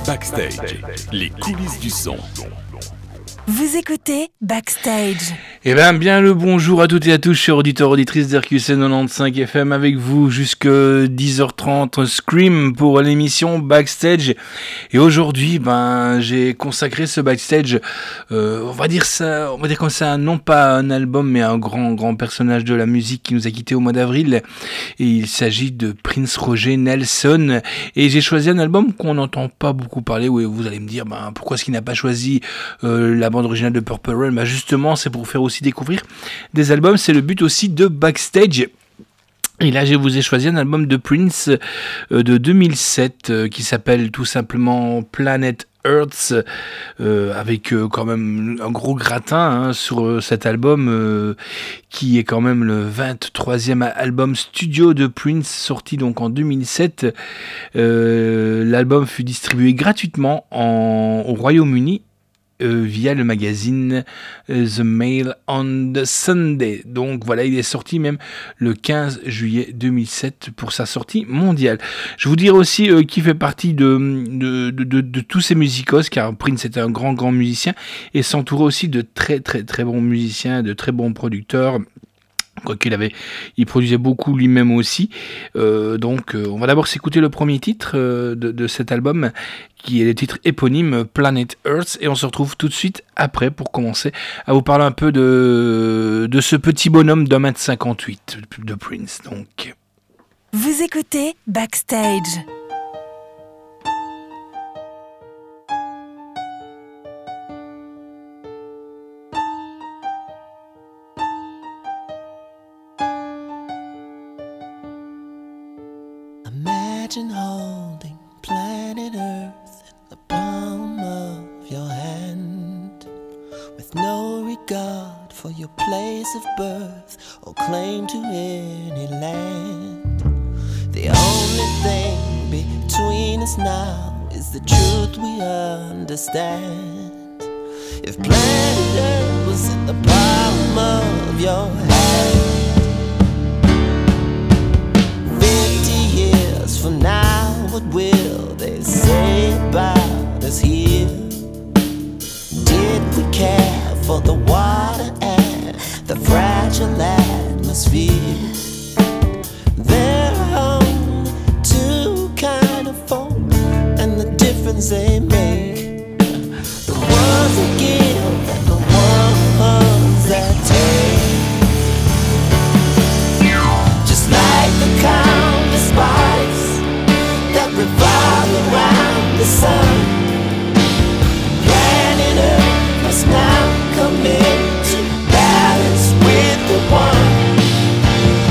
Backstage, les coulisses du son. Vous écoutez Backstage. Eh bien le bonjour à toutes et à tous, chers auditeurs, auditrices d'RQC 95 FM, avec vous jusque 10h30 Scream pour l'émission Backstage. Et aujourd'hui, j'ai consacré ce Backstage, on va dire comme ça, non pas un album, mais un grand personnage de la musique qui nous a quittés au mois d'avril. Et il s'agit de Prince Roger Nelson. Et j'ai choisi un album qu'on n'entend pas beaucoup parler. Oui, vous allez me dire, pourquoi est-ce qu'il n'a pas choisi la bande originale de Purple Rain? Justement, c'est pour faire aussi découvrir des albums, c'est le but aussi de Backstage. Et là, je vous ai choisi un album de Prince de 2007 qui s'appelle tout simplement Planet Earth, avec quand même un gros gratin sur cet album qui est quand même le 23e album studio de Prince, sorti donc en 2007. L'album fut distribué gratuitement au Royaume-Uni via le magazine The Mail on the Sunday. Donc voilà, il est sorti même le 15 juillet 2007 pour sa sortie mondiale. Je vous dirai aussi qu'il fait partie de tous ces musicos, car Prince était un grand musicien et s'entourait aussi de très bons musiciens, de très bons producteurs. Il produisait beaucoup lui-même aussi. Donc on va d'abord s'écouter le premier titre de cet album, qui est le titre éponyme Planet Earth, et on se retrouve tout de suite après pour commencer à vous parler un peu de ce petit bonhomme d'1m58 de Prince. Donc. Vous écoutez Backstage. Imagine holding planet Earth in the palm of your hand, with no regard for your place of birth or claim to any land. The only thing between us now is the truth we understand. If planet Earth was in the palm of your hand, from now, what will they say about us here? Did we care for the water and the fragile atmosphere? There are only two kind of folk, and the difference they make, the ones that give and the ones that take. Just like the countless bodies that revolve around the sun, planet Earth must now come into balance with the one.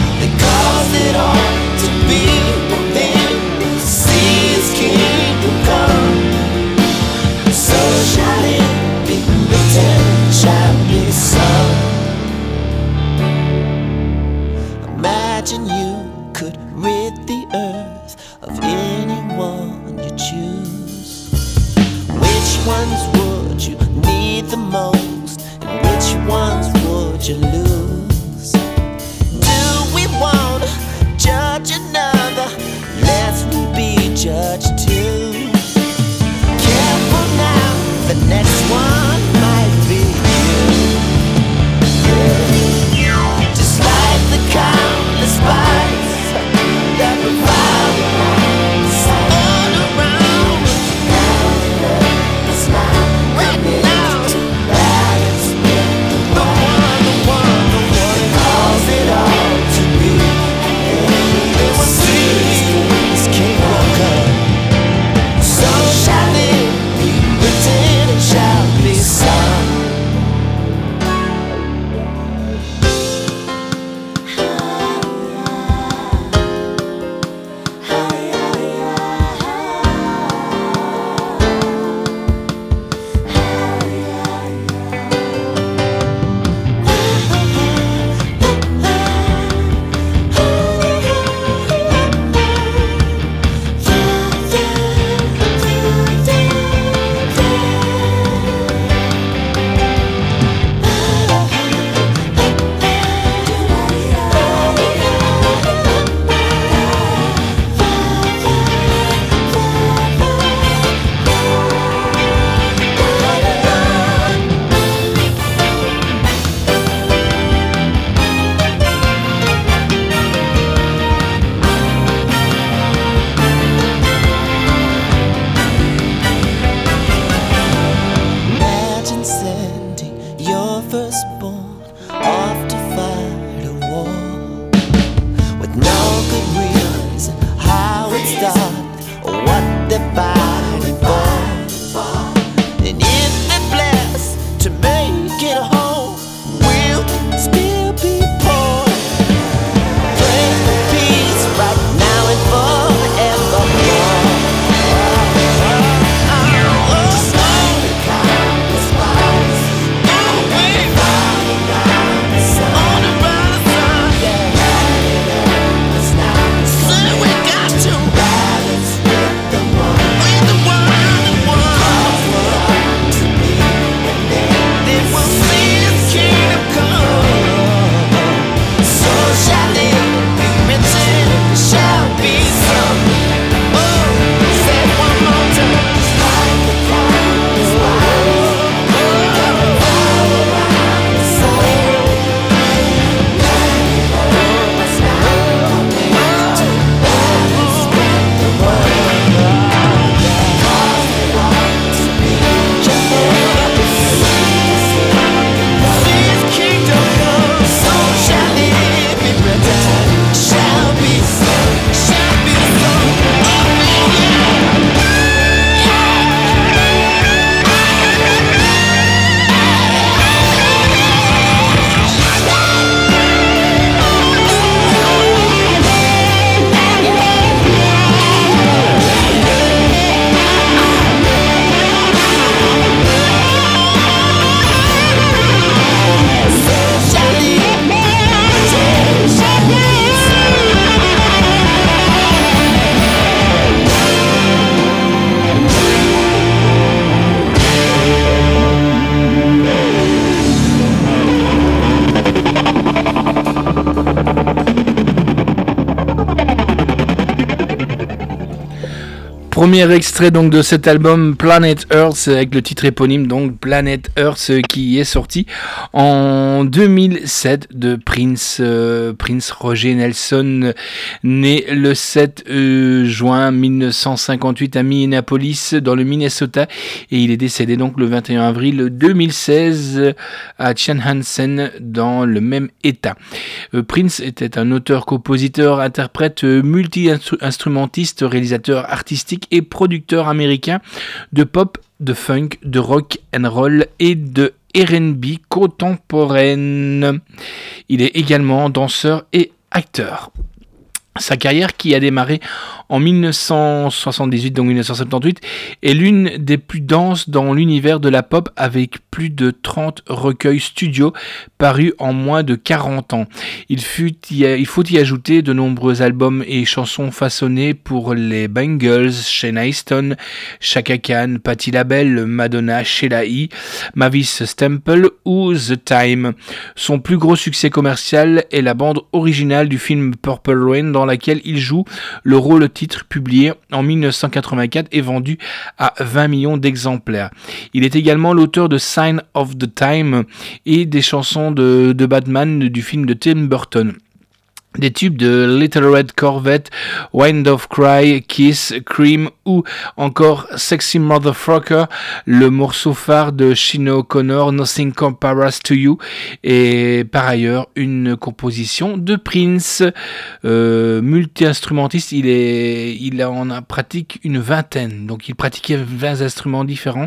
Premier extrait donc de cet album Planet Earth avec le titre éponyme donc Planet Earth qui est sorti en 2007 de Prince Roger Nelson, né le 7 juin 1958 à Minneapolis dans le Minnesota et il est décédé donc le 21 avril 2016 à Chanhassen dans le même état. Prince était un auteur, compositeur, interprète, multi-instrumentiste, réalisateur artistique et producteur américain de pop, de funk, de rock and roll et de R&B contemporaine. Il est également danseur et acteur. Sa carrière, qui a démarré en 1978, donc 1978, est l'une des plus denses dans l'univers de la pop avec plus de 30 recueils studio parus en moins de 40 ans. Il faut y ajouter de nombreux albums et chansons façonnés pour les Bangles, Shania Easton, Chaka Khan, Patti LaBelle, Madonna, Sheila E., Mavis Staples ou The Time. Son plus gros succès commercial est la bande originale du film Purple Rain dans laquelle il joue le rôle titre publié en 1984 et vendu à 20 millions d'exemplaires. Il est également l'auteur de Sign of the Time et des chansons de Batman du film de Tim Burton. Des tubes de Little Red Corvette, Wind of Cry, Kiss, Cream ou encore Sexy Motherfucker, le morceau phare de Sinéad O'Connor, Nothing Compares to You, et par ailleurs une composition de Prince. Multi-instrumentiste, il en pratique une vingtaine, donc il pratiquait 20 instruments différents,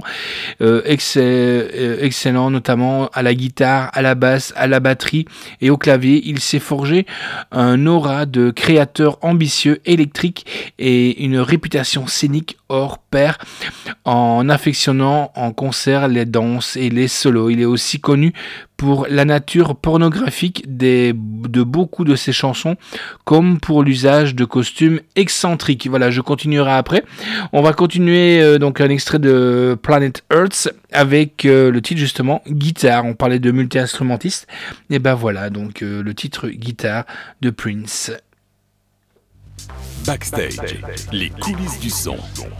excellent notamment à la guitare, à la basse, à la batterie et au clavier. Il s'est forgé un aura de créateur ambitieux, électrique et une réputation scénique hors pair en affectionnant en concert les danses et les solos. Il est aussi connu pour la nature pornographique de beaucoup de ses chansons, comme pour l'usage de costumes excentriques. Voilà, je continuerai après. On va continuer donc un extrait de Planet Earth avec le titre justement Guitare. On parlait de multi-instrumentiste. Et ben voilà, donc le titre Guitare de Prince. Backstage, les coulisses du son.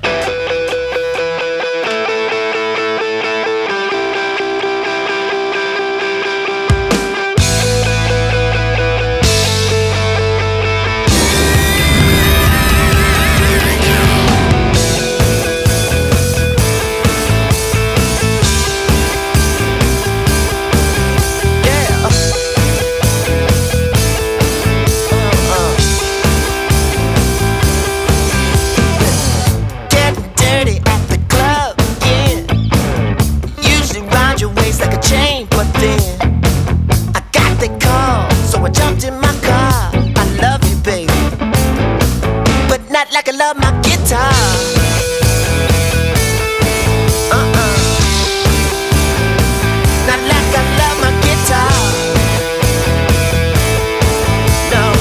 Like I love my guitar. Not like I love my guitar. No.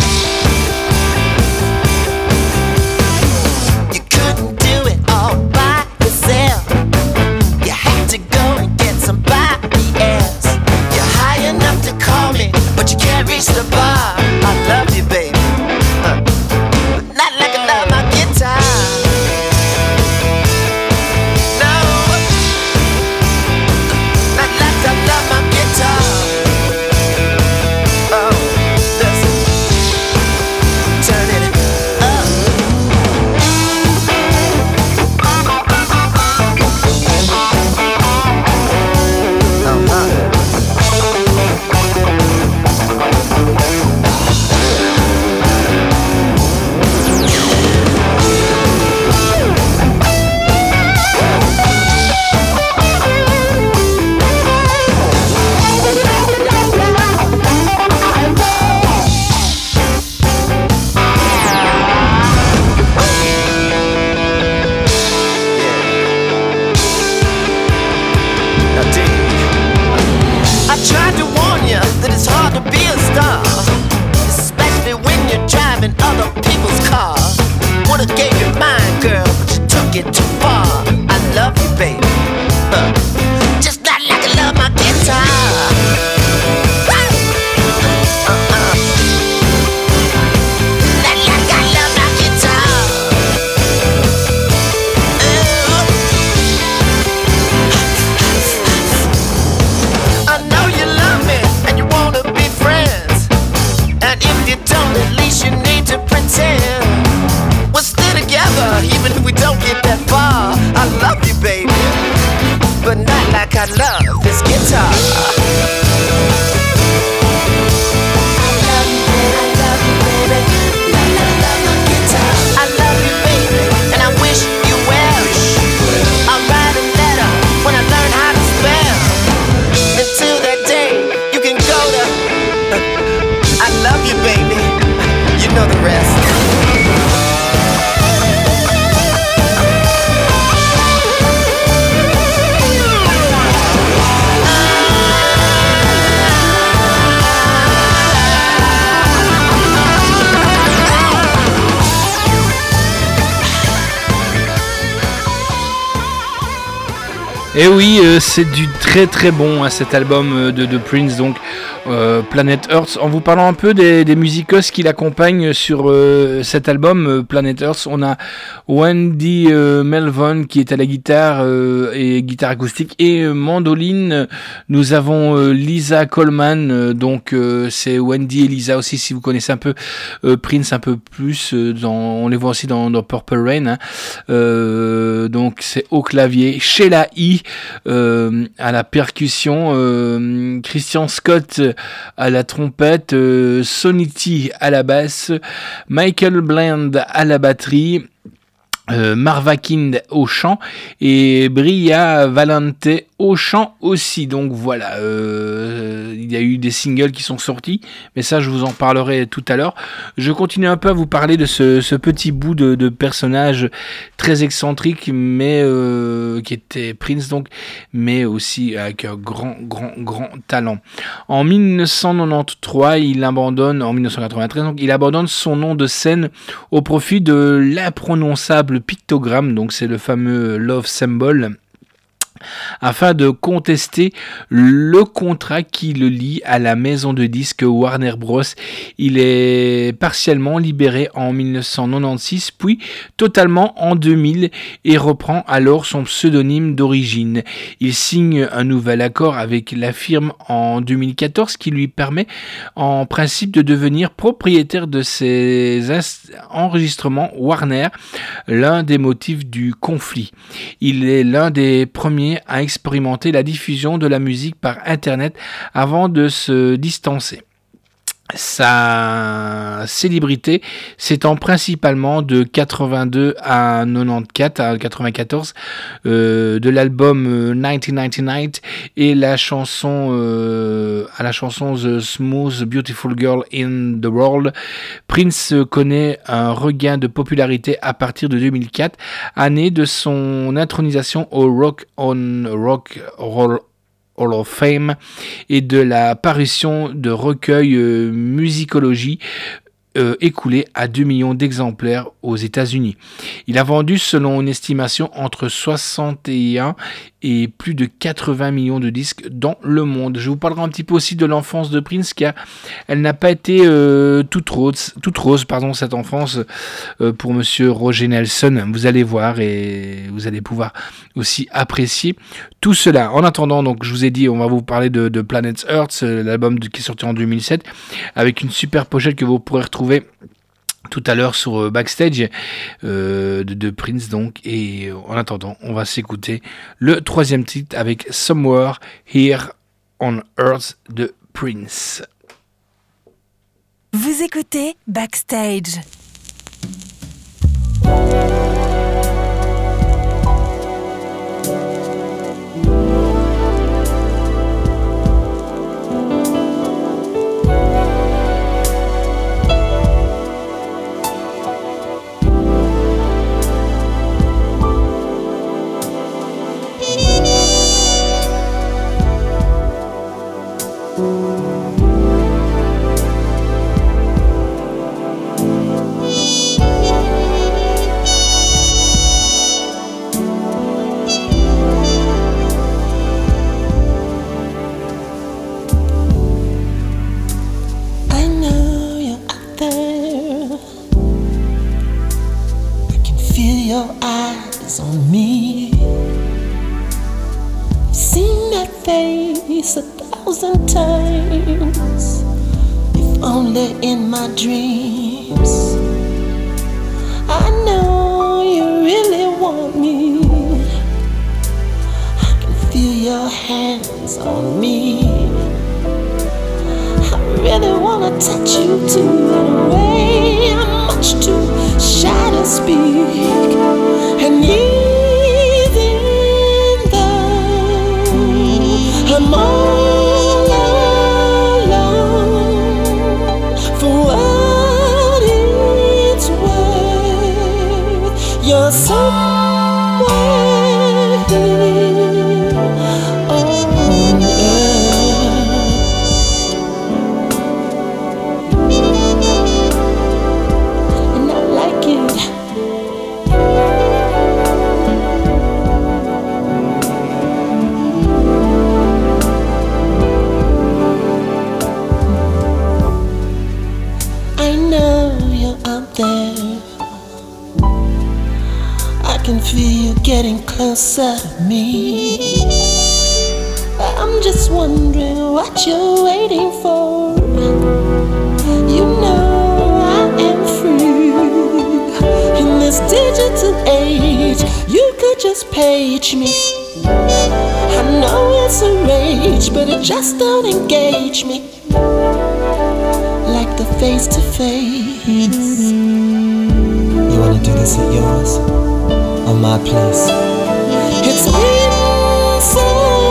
You couldn't do it all by yourself. You had to go and get somebody else. You're high enough to call me, but you can't reach the bar. I love you, baby. Not like I love my guitar. you know the rest. Et oui, c'est du très très bon cet album de Prince, donc Planet Earth. En vous parlant un peu des musicos qui l'accompagnent sur cet album Planet Earth, on a Wendy Melvoin qui est à la guitare et guitare acoustique et mandoline. Nous avons Lisa Coleman, donc c'est Wendy et Lisa aussi, si vous connaissez un peu Prince un peu plus, on les voit aussi dans Purple Rain, hein. Donc c'est au clavier, Sheila E. À la percussion, Christian Scott à la trompette, Sonny T à la basse, Michael Bland à la batterie, Marva Kind au chant et Bria Valente au chant aussi. Donc voilà, il y a eu des singles qui sont sortis, mais ça je vous en parlerai tout à l'heure. Je continue un peu à vous parler de ce petit bout de personnage très excentrique, mais qui était Prince donc, mais aussi avec un grand talent. En 1993, il abandonne, en 1993 donc, il abandonne son nom de scène au profit de l'imprononçable pictogramme, donc c'est le fameux Love Symbol, afin de contester le contrat qui le lie à la maison de disques Warner Bros. Il est partiellement libéré en 1996, puis totalement en 2000 et reprend alors son pseudonyme d'origine. Il signe un nouvel accord avec la firme en 2014 qui lui permet en principe de devenir propriétaire de ses enregistrements Warner, l'un des motifs du conflit. Il est l'un des premiers à expérimenter la diffusion de la musique par Internet avant de se distancer. Sa célébrité s'étend principalement de 82 à 94 de l'album 1999 et à la chanson The Smooth Beautiful Girl in the World. Prince connaît un regain de popularité à partir de 2004, année de son intronisation au Rock Roll Hall of Fame et de la parution de recueils musicologie écoulé à 2 millions d'exemplaires aux États-Unis. Il a vendu, selon une estimation, entre 61 et plus de 80 millions de disques dans le monde. Je vous parlerai un petit peu aussi de l'enfance de Prince, car elle n'a pas été toute rose, cette enfance pour monsieur Roger Nelson. Vous allez voir et vous allez pouvoir aussi apprécier tout cela. En attendant, donc, je vous ai dit, on va vous parler de Planet Earth, l'album qui est sorti en 2007, avec une super pochette que vous pourrez retrouver tout à l'heure sur Backstage de Prince donc. Et en attendant, on va s'écouter le troisième titre avec Somewhere Here on Earth de Prince. Vous écoutez Backstage. Your eyes on me. I've seen that face 1,000 times, if only in my dreams. I know you really want me. I can feel your hands on me. I really wanna touch you too, in a way I'm much too shy to speak. And even though I'm all alone, for what it feel you getting closer to me. I'm just wondering what you're waiting for. You know I am free. In this digital age, you could just page me. I know it's a rage, but it just don't engage me like the face-to-face. You wanna do this at yours or my place? It's been so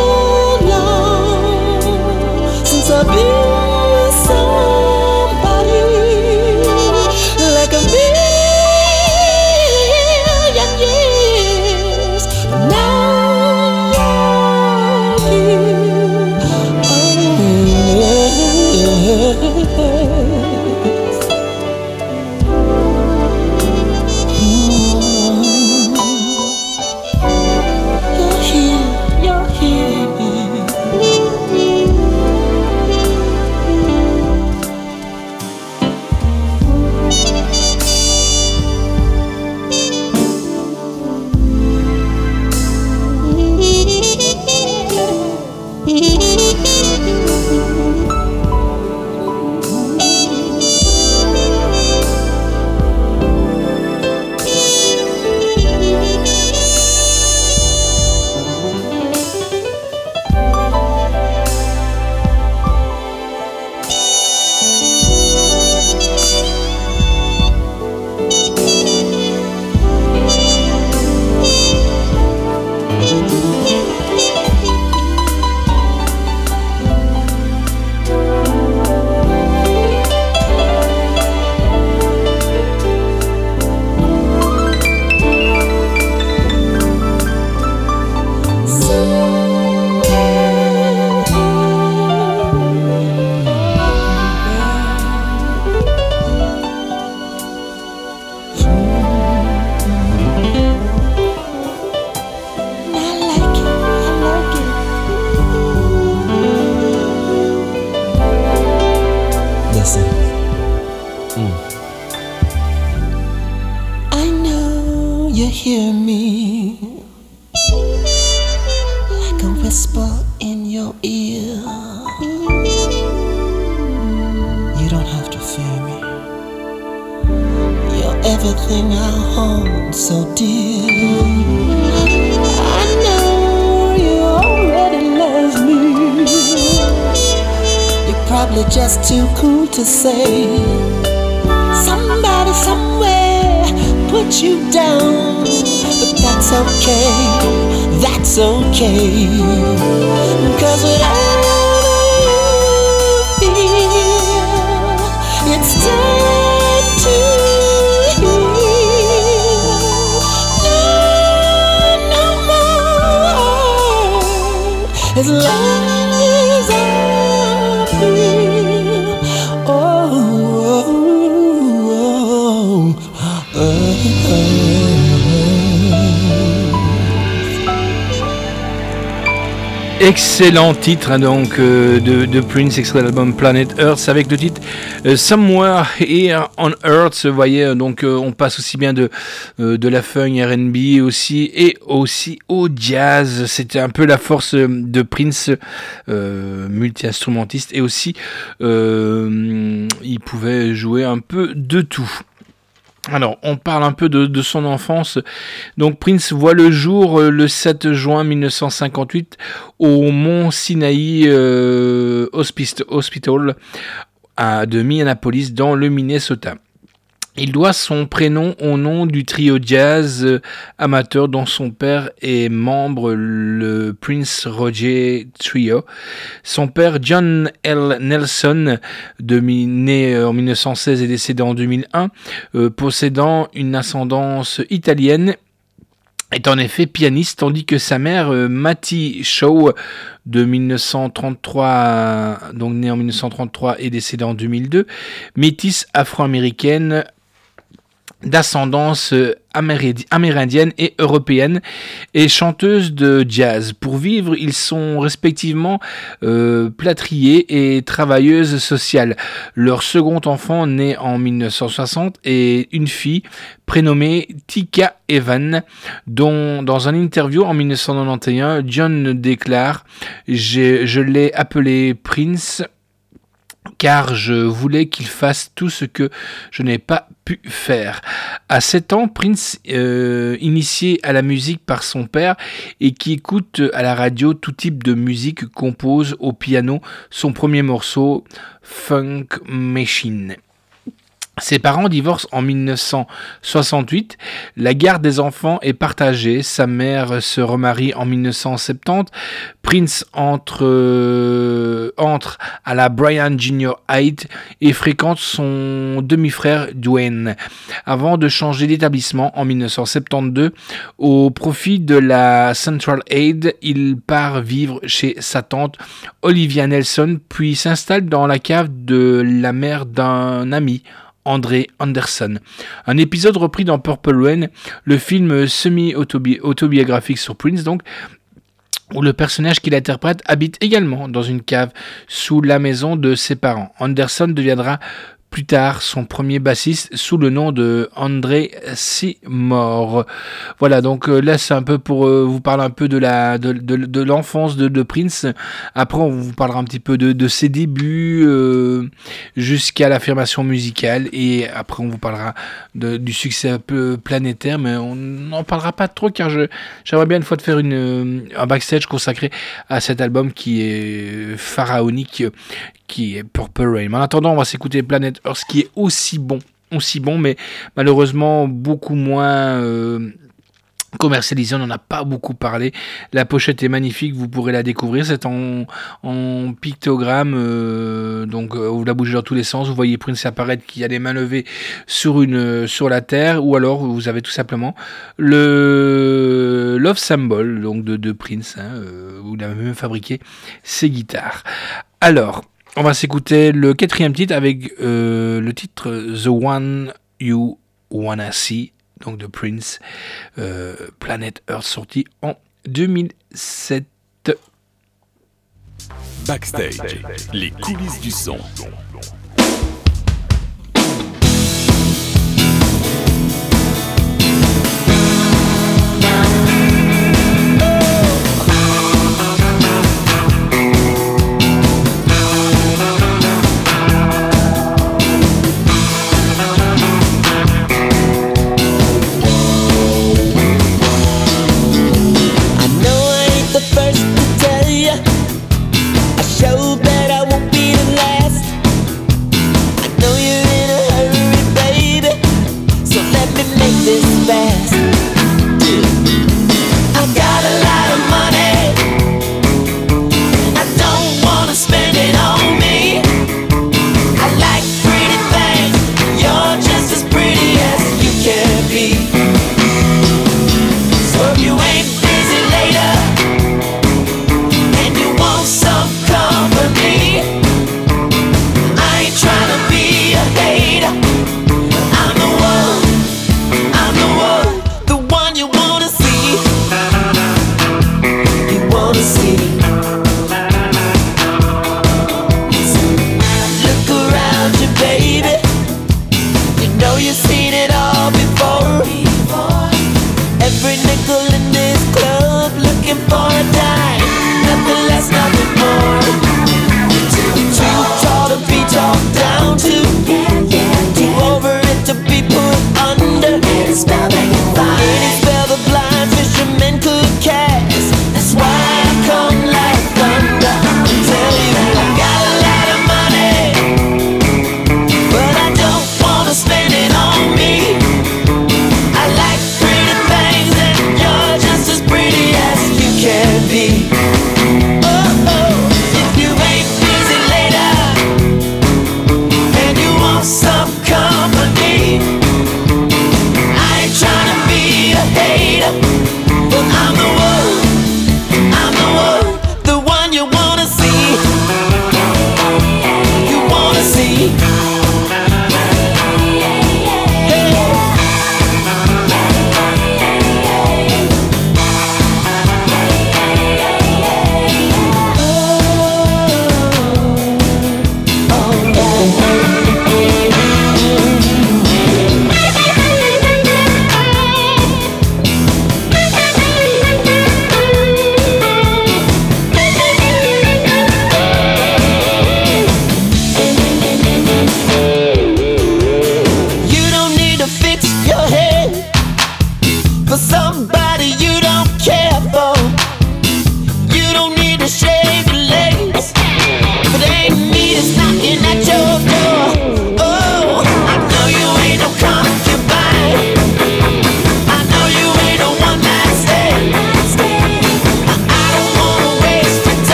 long since I've been with somebody like a million years. Now you're here. Hear me like a whisper in your ear. You don't have to fear me. You're everything I hold so dear. I know you already love me. You're probably just too cool to say. Somebody somewhere put you down, but that's okay, that's okay. 'Cause whatever you feel, it's time to heal. No more, as long as I feel. Excellent titre hein, donc de Prince, extrait de l'album Planet Earth avec le titre Somewhere Here on Earth. Vous voyez, donc on passe aussi bien de la funk R&B aussi et aussi au jazz. C'était un peu la force de Prince, multi-instrumentiste, et aussi il pouvait jouer un peu de tout. Alors, on parle un peu de son enfance. Donc, Prince voit le jour le 7 juin 1958 au Mont Sinai Hospital de Minneapolis, dans le Minnesota. Il doit son prénom au nom du trio jazz amateur dont son père est membre, le Prince Roger Trio. Son père, John L. Nelson, né en 1916 et décédé en 2001, possédant une ascendance italienne, est en effet pianiste, tandis que sa mère, Mattie Shaw, de 1933, donc née en 1933 et décédée en 2002, métisse afro-américaine, d'ascendance amérindienne et européenne et chanteuse de jazz. Pour vivre, ils sont respectivement plâtriers et travailleuses sociales. Leur second enfant naît en 1960 et une fille prénommée Tika Evan, dont dans un interview en 1991, John déclare « Je l'ai appelé Prince » car je voulais qu'il fasse tout ce que je n'ai pas pu faire. À 7 ans, Prince, initié à la musique par son père et qui écoute à la radio tout type de musique, compose au piano son premier morceau, Funk Machine. Ses parents divorcent en 1968. La garde des enfants est partagée. Sa mère se remarie en 1970. Prince entre à la Bryan Junior High et fréquente son demi-frère Dwayne. Avant de changer d'établissement en 1972, au profit de la Central Aid, il part vivre chez sa tante Olivia Nelson, puis s'installe dans la cave de la mère d'un ami, André Anderson. Un épisode repris dans Purple Rain, le film semi-autobiographique sur Prince, donc, où le personnage qu'il interprète habite également dans une cave sous la maison de ses parents. Anderson deviendra plus tard son premier bassiste sous le nom de André Seymour. Voilà, donc là c'est un peu pour vous parler un peu de l'enfance de Prince. Après on vous parlera un petit peu de ses débuts jusqu'à l'affirmation musicale, et après on vous parlera du succès un peu planétaire, mais on n'en parlera pas trop car j'aimerais bien une fois de faire un backstage consacré à cet album qui est pharaonique, qui est Purple Rain. Mais en attendant, on va s'écouter Planet Earth, qui est aussi bon, mais malheureusement beaucoup moins commercialisé. On n'en a pas beaucoup parlé. La pochette est magnifique, vous pourrez la découvrir. C'est en pictogramme, donc vous la bougez dans tous les sens. Vous voyez Prince apparaître qui a les mains levées sur la terre, ou alors vous avez tout simplement le Love Symbol donc de Prince, où il a même fabriqué ses guitares. Alors, on va s'écouter le 4e titre avec le titre The One You Wanna See, donc de Prince, Planet Earth, sorti en 2007. Backstage, les coulisses du son. Show that I won't be the last.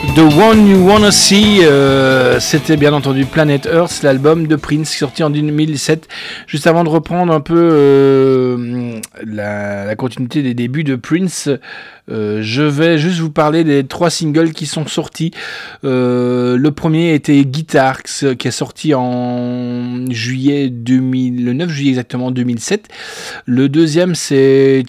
The One You Wanna See, c'était bien entendu Planet Earth, l'album de Prince sorti en 2007. Juste avant de reprendre un peu la continuité des débuts de Prince, je vais juste vous parler des 3 singles qui sont sortis. Le premier était Guitar, qui est sorti en le 9 juillet exactement 2007. Le deuxième c'est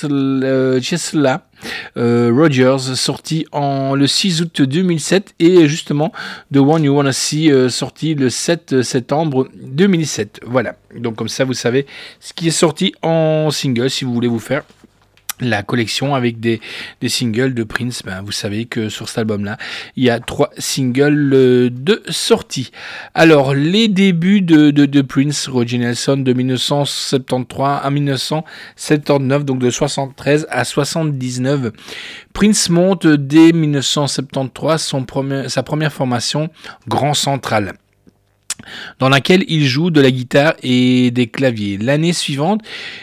Chesla Rogers, sorti le 6 août 2007, et justement The One You Wanna See, sorti le 7 septembre 2007. Voilà, donc comme ça vous savez ce qui est sorti en single. Si vous voulez vous faire la collection avec des singles de Prince, vous savez que sur cet album-là, il y a 3 singles de sortie. Alors, les débuts de Prince, Roger Nelson, de 1973 à 1979, donc de 73 à 79. Prince monte dès 1973 sa première formation, Grand Central, dans laquelle il joue de la guitare et des claviers. L'année suivante,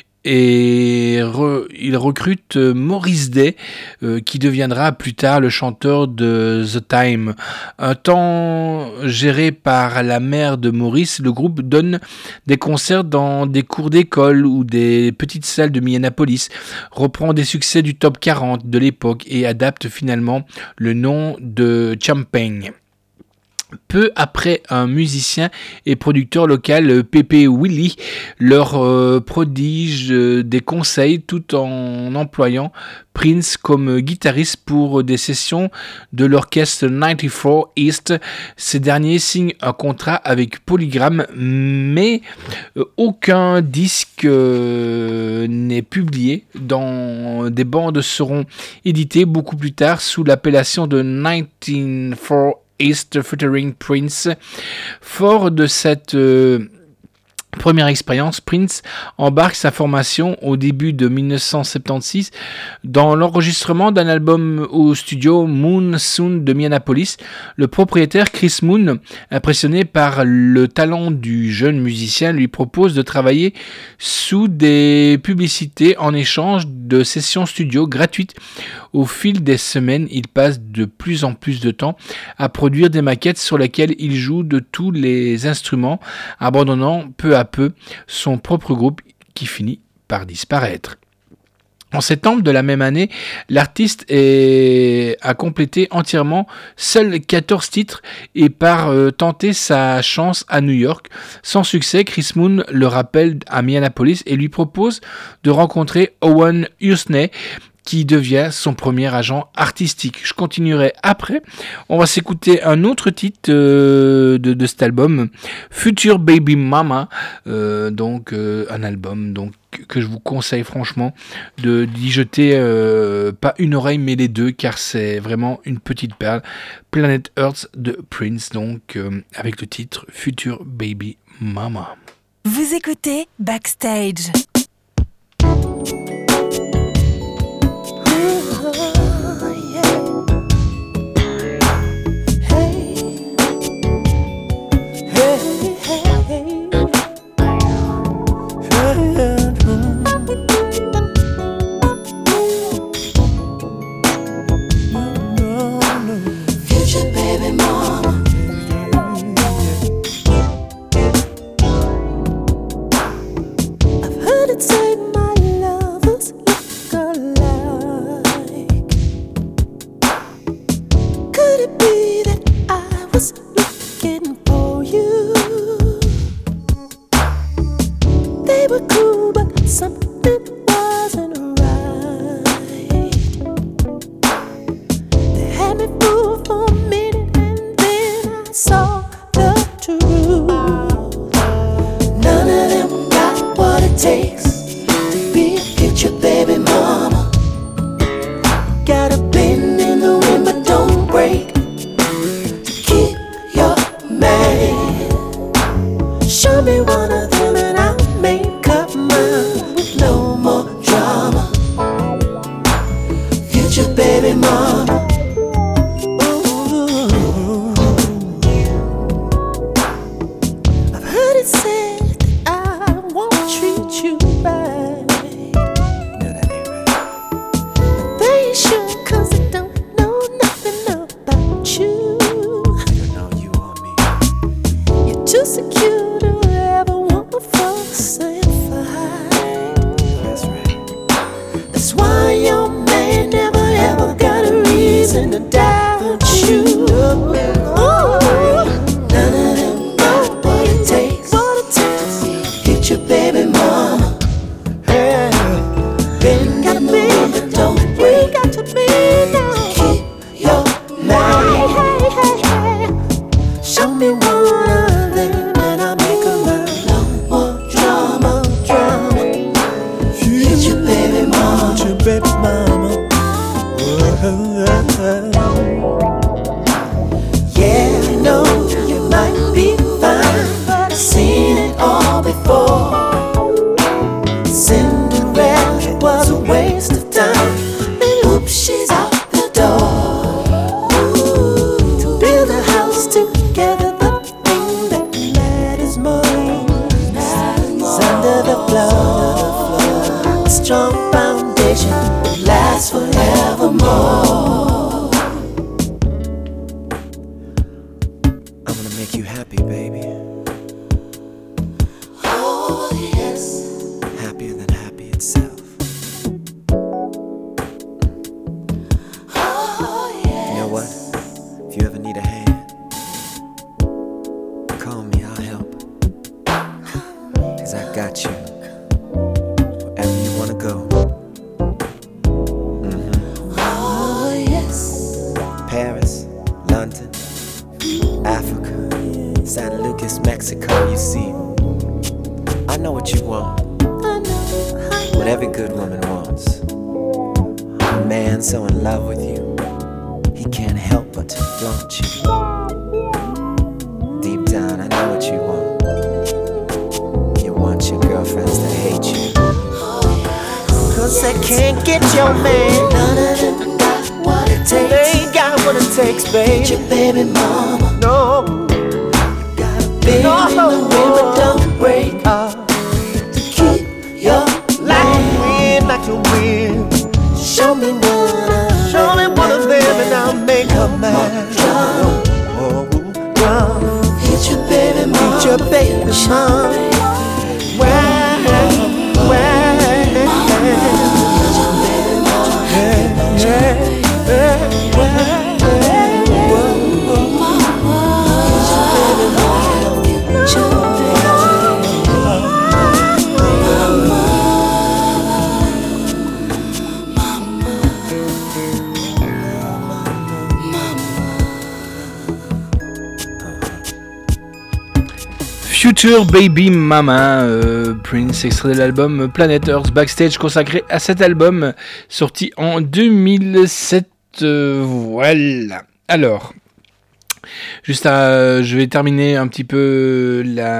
et il recrute Maurice Day, qui deviendra plus tard le chanteur de The Time. Un temps géré par la mère de Maurice, le groupe donne des concerts dans des cours d'école ou des petites salles de Minneapolis, reprend des succès du top 40 de l'époque et adapte finalement le nom de Champagne. Peu après, un musicien et producteur local, Pepe Willie, leur prodige des conseils tout en employant Prince comme guitariste pour des sessions de l'orchestre 94 East. Ces derniers signent un contrat avec Polygram, mais aucun disque n'est publié. Des bandes seront éditées beaucoup plus tard sous l'appellation de 94 East featuring Prince. Fort de cette première expérience, Prince embarque sa formation au début de 1976 dans l'enregistrement d'un album au studio Moon Sound de Minneapolis. Le propriétaire Chris Moon, impressionné par le talent du jeune musicien, lui propose de travailler sous des publicités en échange de sessions studio gratuites. Au fil des semaines, il passe de plus en plus de temps à produire des maquettes sur lesquelles il joue de tous les instruments, abandonnant peu à peu son propre groupe qui finit par disparaître. En septembre de la même année, l'artiste a complété entièrement seuls 14 titres et part tenter sa chance à New York. Sans succès, Chris Moon le rappelle à Minneapolis et lui propose de rencontrer Owen Husney, qui devient son premier agent artistique. Je continuerai après. On va s'écouter un autre titre de cet album, Future Baby Mama, un album que je vous conseille franchement d'y jeter pas une oreille mais les deux, car c'est vraiment une petite perle. Planet Earth de Prince, avec le titre Future Baby Mama. Vous écoutez Backstage. I've heard it That's why your man never ever got a reason to doubt you. None of them know what it takes. Get your baby mama. Bend the moon, but don't break. Keep your man. Show me one of them and I'll make a learn. No more drama. Get your baby mama. Get your baby mama. Yeah, I know you might be fine, but I've seen it all before. Cinderella was a waste of time, and oops, she's out the door. Ooh, to build a house together, the thing that matters most is under the floor. A strong foundation that lasts forevermore. I'm gonna make you happy, baby. Oh, yes. Happier than happy itself. Oh, yes. You know what? If you ever need a hand, call me, I'll help. 'Cause I got you. Wherever you wanna go. Oh, yes. Paris, London, Africa, San Lucas, Mexico, you see. I know what you want. What every good woman wants. A man so in love with you, he can't help but to flaunt you. Deep down, I know what you want. You want your girlfriends to hate you. 'Cause they can't get your man. None of them got what it takes. They ain't got what it takes, babe. Get your baby mama. No. Gotta bend in the wind, but don't break. To keep your man. Like the wind. Show me one of them and I'll make her mad. Oh, get your baby mama. Get your baby mama. Future Baby Mama, Prince, extrait de l'album Planet Earth Backstage, consacré à cet album sorti en 2007. Voilà. Alors, je vais terminer un petit peu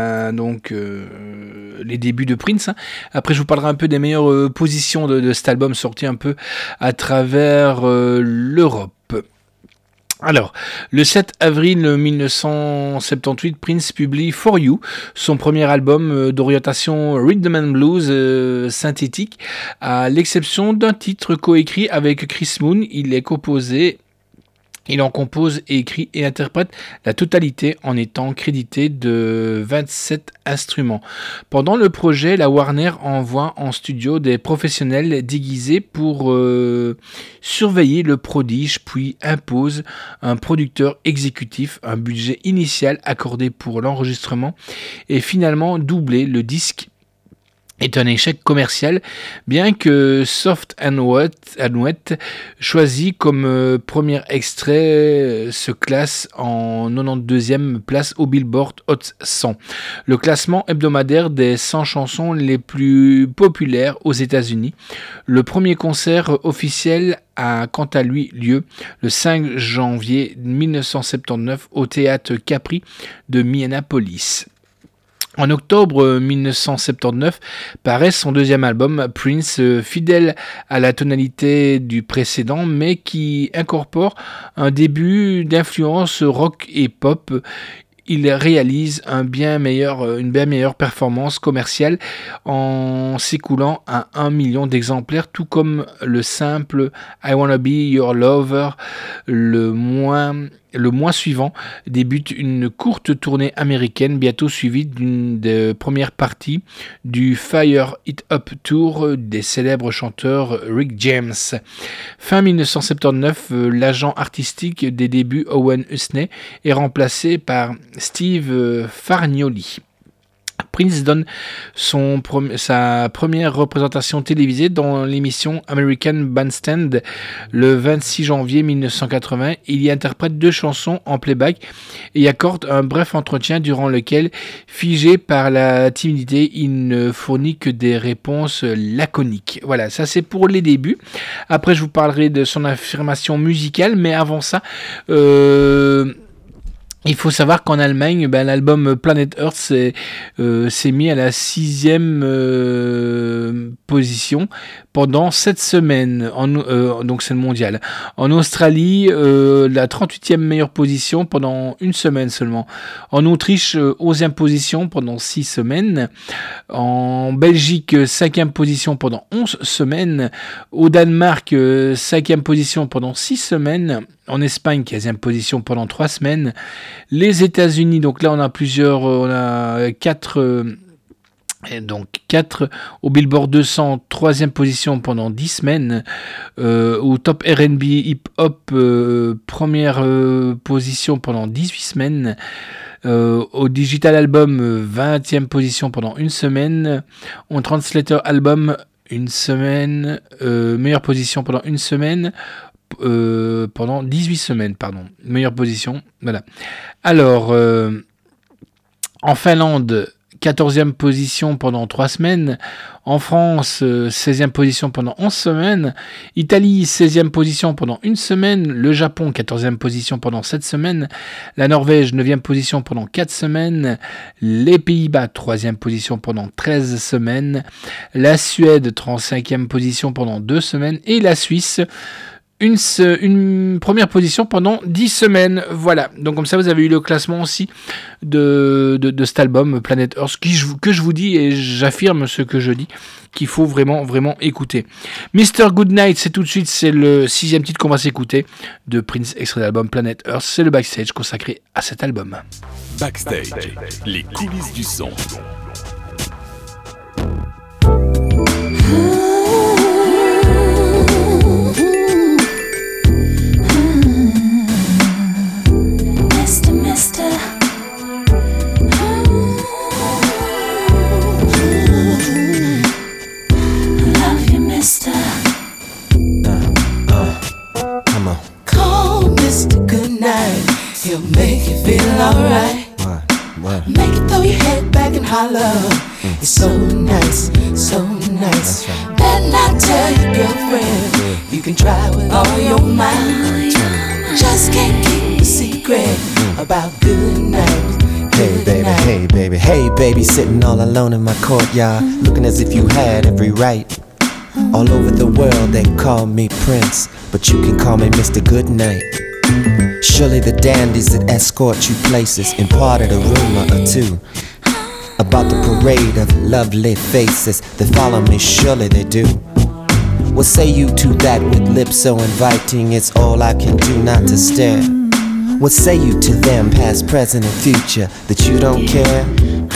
les débuts de Prince. Après, je vous parlerai un peu des meilleures positions de cet album sorti un peu à travers l'Europe. Alors, le 7 avril 1978, Prince publie For You, son premier album d'orientation rhythm and blues synthétique. À l'exception d'un titre coécrit avec Chris Moon, il en compose, écrit et interprète la totalité en étant crédité de 27 instruments. Pendant le projet, la Warner envoie en studio des professionnels déguisés pour surveiller le prodige, puis impose un producteur exécutif. Un budget initial accordé pour l'enregistrement et finalement doublé. Le disque est un échec commercial, bien que Soft and Wet, choisi comme premier extrait, se classe en 92e place au Billboard Hot 100, le classement hebdomadaire des 100 chansons les plus populaires aux États-Unis. Le premier concert officiel a quant à lui lieu le 5 janvier 1979 au Théâtre Capri de Minneapolis. En octobre 1979 paraît son deuxième album, Prince, fidèle à la tonalité du précédent, mais qui incorpore un début d'influence rock et pop. Il réalise une bien meilleure performance commerciale en s'écoulant à 1 million d'exemplaires, tout comme le simple I Wanna Be Your Lover, le moins le mois suivant débute une courte tournée américaine, bientôt suivie d'une première partie du Fire It Up Tour des célèbres chanteurs Rick James. Fin 1979, l'agent artistique des débuts Owen Husney est remplacé par Steve Fargnoli. Prince donne sa première représentation télévisée dans l'émission American Bandstand le 26 janvier 1980. Il y interprète 2 chansons en playback et y accorde un bref entretien durant lequel, figé par la timidité, il ne fournit que des réponses laconiques. Voilà, ça c'est pour les débuts. Après, je vous parlerai de son affirmation musicale, mais avant ça... il faut savoir qu'en Allemagne, l'album Planet Earth s'est mis à la 6e position pendant 7 semaines. Donc c'est le mondial. En Australie, la 38e meilleure position pendant 1 semaine seulement. En Autriche, 11e position pendant 6 semaines. En Belgique, 5e position pendant 11 semaines. Au Danemark, 5e position pendant 6 semaines. En Espagne, 15e position pendant 3 semaines. Les États-Unis, donc là on a 4 au Billboard 200, 3e position pendant 10 semaines. Au Top R&B Hip Hop, première position pendant 18 semaines. Au Digital Album, 20e position pendant 1 semaine. Au Translator Album, 1 semaine. Meilleure position pendant 1 semaine. Pendant 18 semaines, meilleure position, voilà. Alors, en Finlande, 14e position pendant 3 semaines, en France, 16e position pendant 11 semaines, Italie, 16e position pendant 1 semaine, le Japon, 14e position pendant 7 semaines, la Norvège, 9e position pendant 4 semaines, les Pays-Bas, 3e position pendant 13 semaines, la Suède, 35e position pendant 2 semaines, et la Suisse, une première position pendant 10 semaines. Voilà, donc comme ça vous avez eu le classement aussi de cet album Planet Earth que je vous dis, et j'affirme ce que je dis, qu'il faut vraiment écouter. Mr. Goodnight, c'est tout de suite, c'est le 6e titre qu'on va s'écouter de Prince, extrait de l'album Planet Earth. C'est le backstage consacré à cet album. Backstage, les coulisses du son. He'll make you feel alright. What? Make you throw your head back and holler. It's so nice, so nice. Right. Better not tell your girlfriend. You can try with all your might. Just can't keep a secret about good night. Hey baby, hey baby, hey baby, sitting all alone in my courtyard, looking as if you had every right. All over the world they call me Prince, but you can call me Mr. Goodnight. Surely the dandies that escort you places imparted a rumor or two about the parade of lovely faces that follow me, surely they do. What say you to that with lips so inviting, it's all I can do not to stare? What say you to them, past, present and future, that you don't care?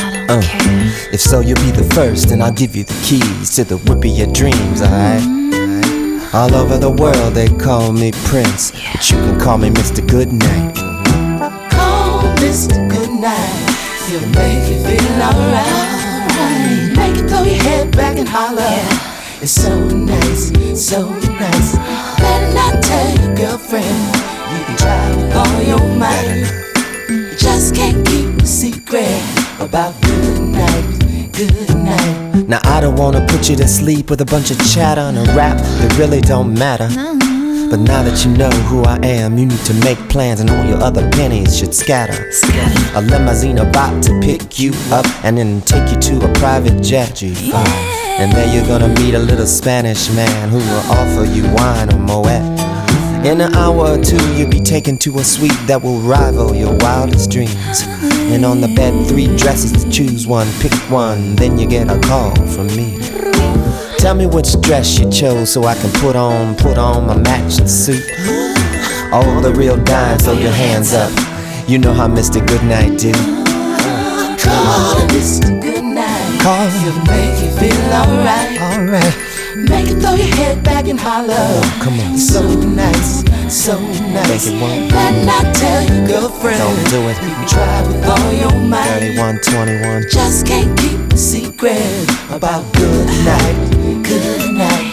If so, you'll be the first and I'll give you the keys to the whip of your dreams, alright? All over the world they call me Prince, but you can call me Mr. Goodnight. Call Mr. Goodnight, he'll make you feel alright. Make you throw your head back and holler. It's so nice, so nice. Better not tell your girlfriend. You can try with all your might. Just can't keep a secret about good night, good night. Now I don't wanna put you to sleep with a bunch of chatter and a rap that really don't matter. But now that you know who I am, you need to make plans and all your other pennies should scatter. A limousine about to pick you up and then take you to a private jet G5. And there you're gonna meet a little Spanish man who will offer you wine or Moet. In an hour or two you'll be taken to a suite that will rival your wildest dreams. And on the bed 3 dresses to choose one, pick one, then you get a call from me. Tell me which dress you chose so I can put on my matching suit. All the real dimes, throw your hands up. You know how Mr. Goodnight do. Call Mr. Goodnight. Call He'll make you feel alright. alright. Make you throw your head back and holler. Oh, come on. So nice, so nice. Make it one. Better not tell your girlfriend. Don't do it. You can try with all your might. 31, 21. Just can't keep a secret about good night, good night.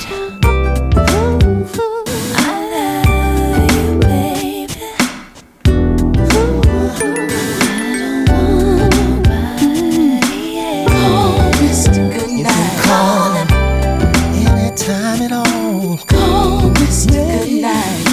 Time at all. Call Mr. Goodnight.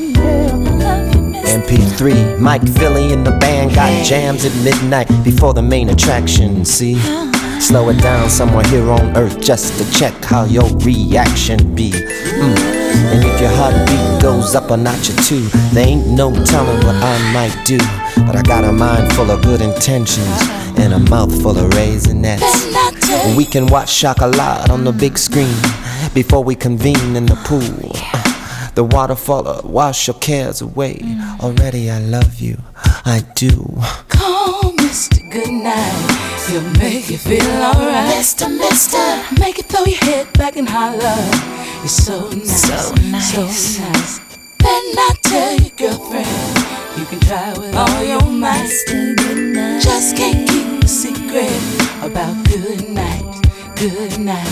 MP3, Mike Philly and the band got jams at midnight before the main attraction. See, slow it down somewhere here on earth just to check how your reaction be. And if your heartbeat goes up a notch or two, there ain't no telling what I might do. But I got a mind full of good intentions and a mouth full of raisinets. We can watch Chocolat on the big screen before we convene in the pool. The waterfall wash your cares away. Already I love you, I do. Call Mr. Goodnight. He'll make you feel alright. Mister, make you throw your head back and holler. You're so nice, so nice. Better not tell your girlfriend. You can try with all your might. Just can't keep a secret about good night, good night.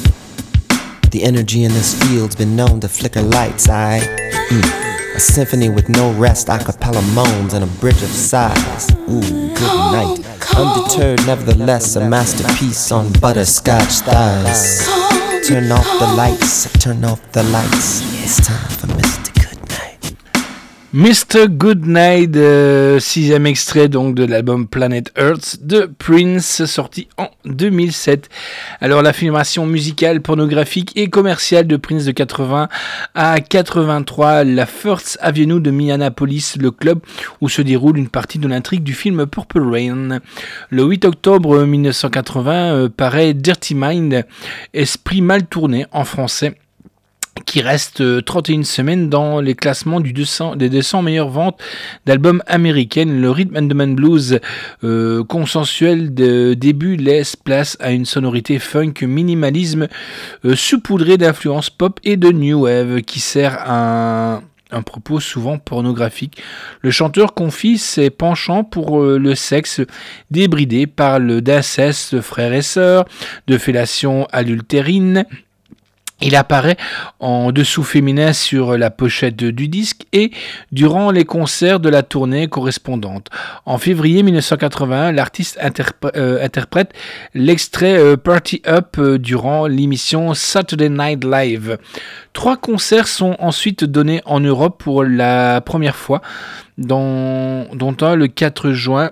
The energy in this field's been known to flicker lights, A symphony with no rest, a cappella moans and a bridge of sighs. Ooh, good night. Undeterred, nevertheless, a masterpiece on butterscotch thighs. Turn off the lights, turn off the lights. It's time for Mr. Goodnight. Mr. Goodnight, sixième extrait donc de l'album Planet Earth de Prince, sorti en 2007. Alors la filmation musicale, pornographique et commerciale de Prince de 80 à 83, la First Avenue de Minneapolis, le club où se déroule une partie de l'intrigue du film Purple Rain. Le 8 octobre 1980 paraît Dirty Mind, Esprit mal tourné en français, qui reste 31 semaines dans les classements des 200 meilleures ventes d'albums américaines. Le Rhythm and Blues consensuel de début laisse place à une sonorité funk minimalisme saupoudrée d'influences pop et de new wave qui sert à un propos souvent pornographique. Le chanteur confie ses penchants pour le sexe débridé, parle d'inceste frères et sœurs, de fellation adultérine. Il apparaît en dessous féminin sur la pochette du disque et durant les concerts de la tournée correspondante. En février 1981, l'artiste interprète l'extrait Party Up durant l'émission Saturday Night Live. 3 concerts sont ensuite donnés en Europe pour la première fois, dont un le 4 juin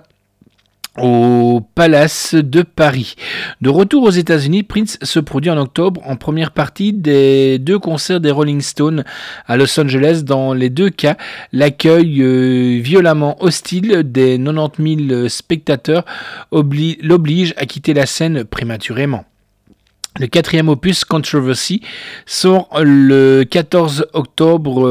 au Palace de Paris. De retour aux États-Unis, Prince se produit en octobre en première partie des 2 concerts des Rolling Stones à Los Angeles. Dans les 2 cas, l'accueil violemment hostile des 90 000 spectateurs l'oblige à quitter la scène prématurément. Le 4e opus, Controversy, sort le 14 octobre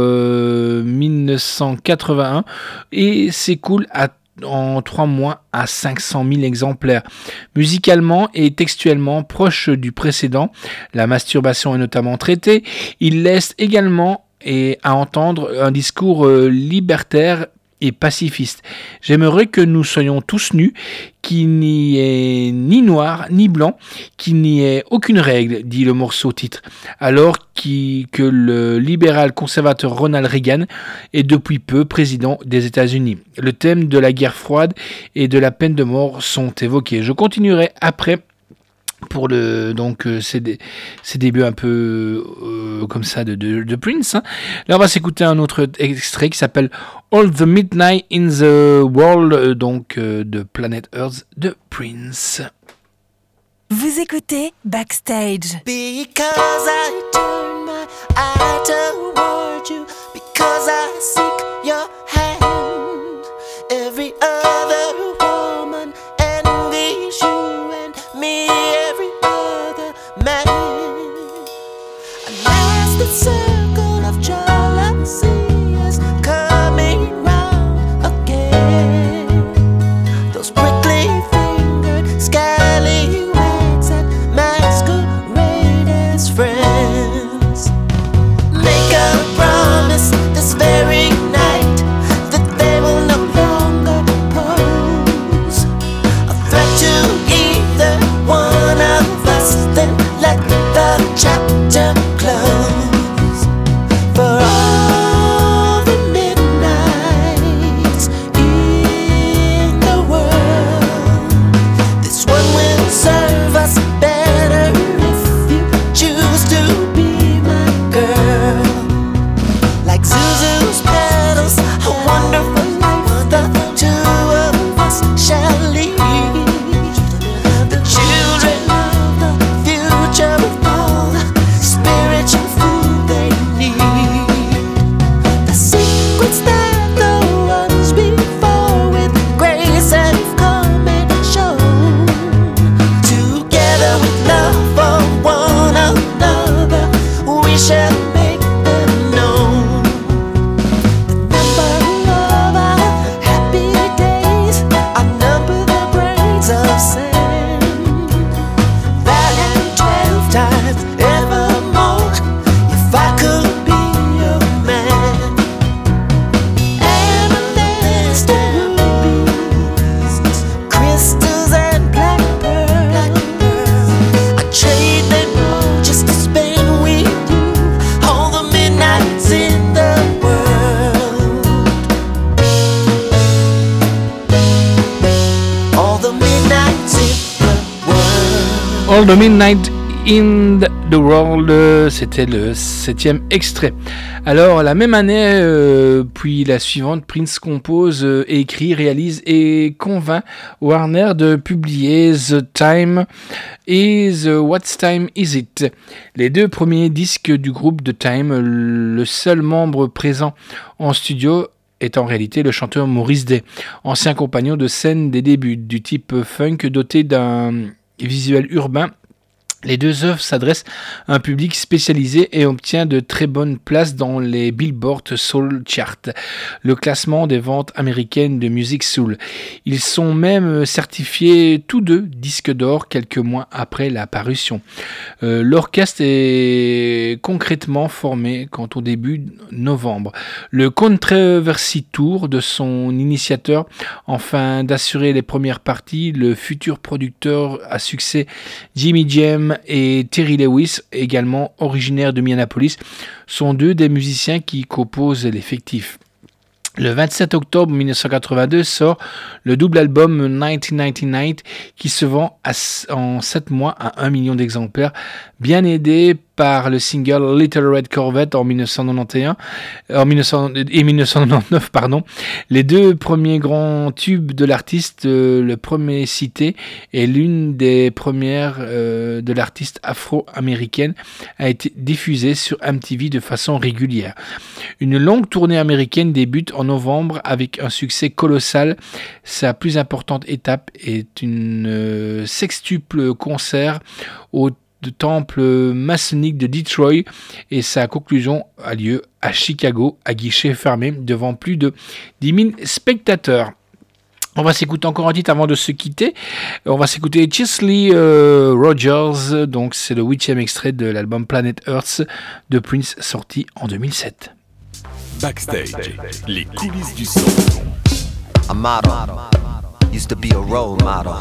1981 et s'écoule en 3 mois à 500 000 exemplaires. Musicalement et textuellement proche du précédent, la masturbation est notamment traitée. Il laisse également à entendre un discours libertaire et pacifiste. J'aimerais que nous soyons tous nus, qu'il n'y ait ni noir ni blanc, qu'il n'y ait aucune règle, dit le morceau titre, alors que le libéral conservateur Ronald Reagan est depuis peu président des États-Unis. Le thème de la guerre froide et de la peine de mort sont évoqués. Je continuerai après pour ces débuts un peu comme ça de Prince. Là on va s'écouter un autre extrait qui s'appelle All the Midnight in the World, de Planet Earth de Prince. Vous écoutez Backstage. Because I turn my eye toward you, because I seek your hand. Every other woman envies you and me, every other man. A nasty circle of jealousy has come All the Midnight in the World, c'était le 7e extrait. Alors la même année, puis la suivante, Prince compose, écrit, réalise et convainc Warner de publier The Time is What Time Is It. Les deux premiers disques du groupe The Time, le seul membre présent en studio est en réalité le chanteur Maurice Day, ancien compagnon de scène des débuts, du type funk doté d'un visuel urbain. Les deux œuvres s'adressent à un public spécialisé et obtient de très bonnes places dans les Billboard Soul Chart, le classement des ventes américaines de musique soul. Ils sont même certifiés tous deux disques d'or quelques mois après la parution. L'orchestre est concrètement formé quant au début novembre. Le Controversy Tour de son initiateur, afin d'assurer les premières parties, le futur producteur à succès Jimmy Jam et Terry Lewis, également originaires de Minneapolis, sont deux des musiciens qui composent l'effectif. Le 27 octobre 1982 sort le double album 1999 qui se vend en 7 mois à 1 million d'exemplaires, bien aidé par le single Little Red Corvette en 1999. Les deux premiers grands tubes de l'artiste, le premier cité est l'une des premières de l'artiste afro-américaine, a été diffusée sur MTV de façon régulière. Une longue tournée américaine débute en novembre avec un succès colossal. Sa plus importante étape est une sextuple concert au temple maçonnique de Detroit et sa conclusion a lieu à Chicago à guichet fermé devant plus de 10 000 spectateurs. On va s'écouter encore un titre avant de se quitter. On va s'écouter Chesley Rogers, donc c'est le 8e extrait de l'album Planet Earth de Prince sorti en 2007. Backstage, les coulisses du son. A model used to be a role model.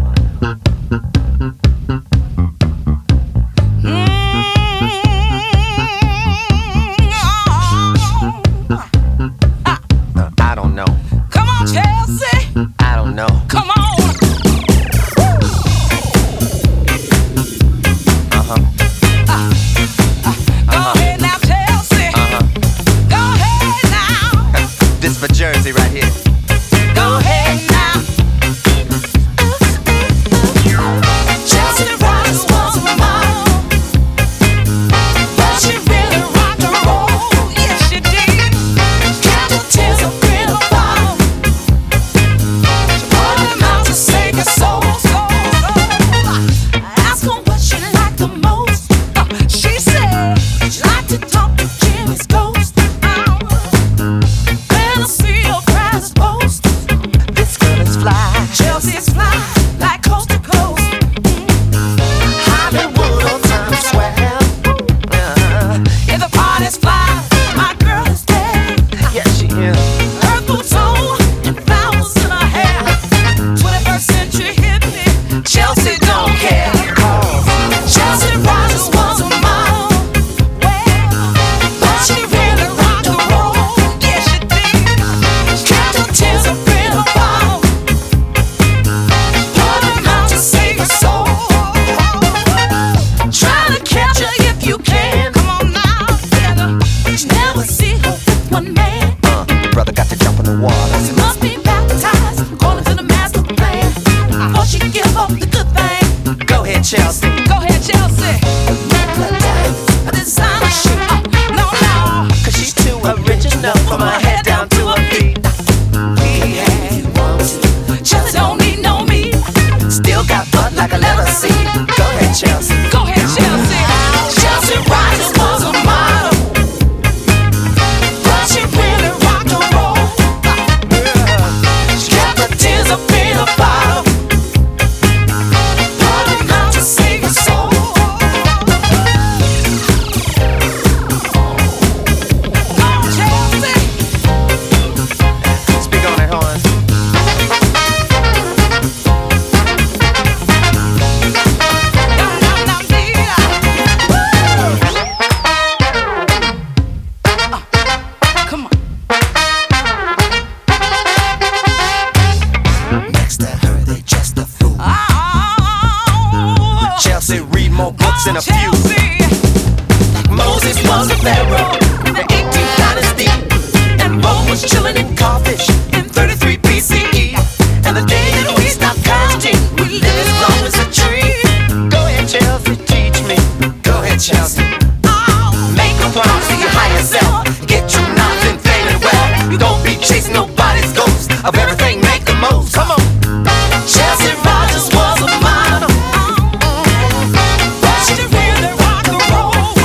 I don't know. Come on, Chelsea. I don't know. Come on. Go ahead now, Chelsea. Go ahead now. This for Jersey right here. Go ahead now. Chelsea Rogers was a model, but she really rocked and roll. Yes, she did. Cattle tears a real bottle. She put them out to save her soul. Ask her what she liked the most. She said she liked to talk to Jimmy's ghost. When I see your cries post, This girl is fly. Chelsea's fly like coast to coast. Hollywood or Times Square. If the party's fly, my girl is dead. Yeah, she is. Her boots on and flowers in her hair. 21st century hippie, Chelsea don't care. Chelsea Rogers was a model, but she really Greeks and a few. Like Moses was a pharaoh in the 18th dynasty, and Rome was chilling in Carthage in 33 BCE. And the day that we stop counting, we live as long as a tree. Go ahead, Chelsea, teach me. Go ahead, Chelsea. Make a promise to your higher self. Get your knowledge and fame and wealth. Don't be chasing nobody's ghost. Of everything, make the most. Come on. Chelsea Rogers was a model. But she really rocked the roll.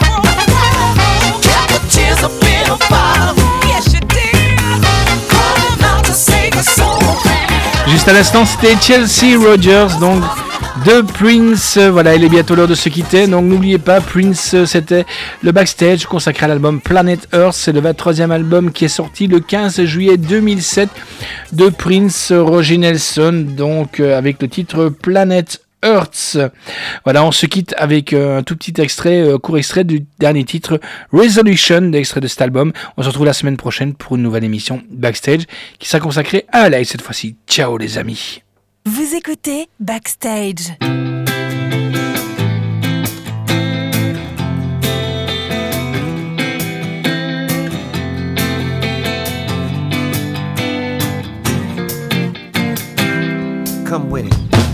Kept the tears up in a bottle. Yes, she did. Calling out to save her soul. Juste à l'instant, c'était Chelsea Rogers, donc de Prince. Voilà, il est bientôt l'heure de se quitter. Donc n'oubliez pas, Prince, c'était le backstage consacré à l'album Planet Earth. C'est le 23e album qui est sorti le 15 juillet 2007 de Prince Roger Nelson, donc avec le titre Planet Earth. Voilà, on se quitte avec un tout petit extrait, court extrait du dernier titre Resolution, d'extrait de cet album. On se retrouve la semaine prochaine pour une nouvelle émission Backstage qui sera consacrée à un live cette fois-ci. Ciao les amis. Vous écoutez Backstage. Come with it.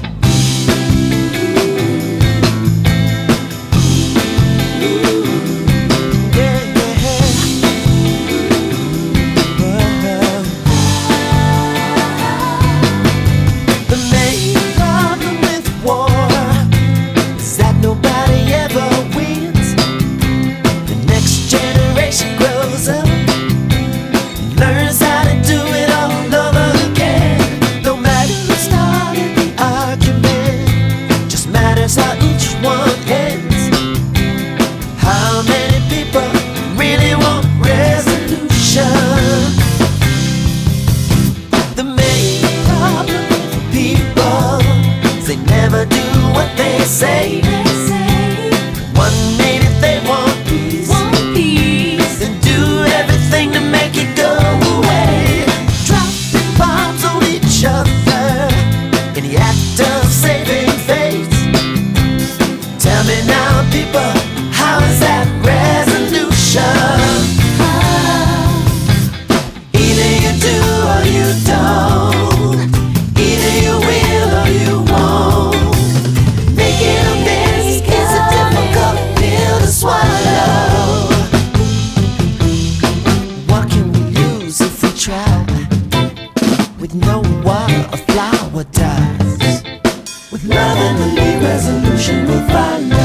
The main problem with war is that nobody ever wins. The next generation grows up, learns how to do it all over again. No matter who started the argument, just matters how each one ends. How many people really want resolution? The main problem with people is they never do what they say. One minute they want peace, then do everything to make it go away. Dropping bombs on each other in the act of saving face. Tell me now, people, how is that resolution? Either you do or you don't. Either you will or you won't. Making amends is a difficult pill to swallow. What can we lose if we try? With no water, a flower dies. With love and belief, resolution will find us.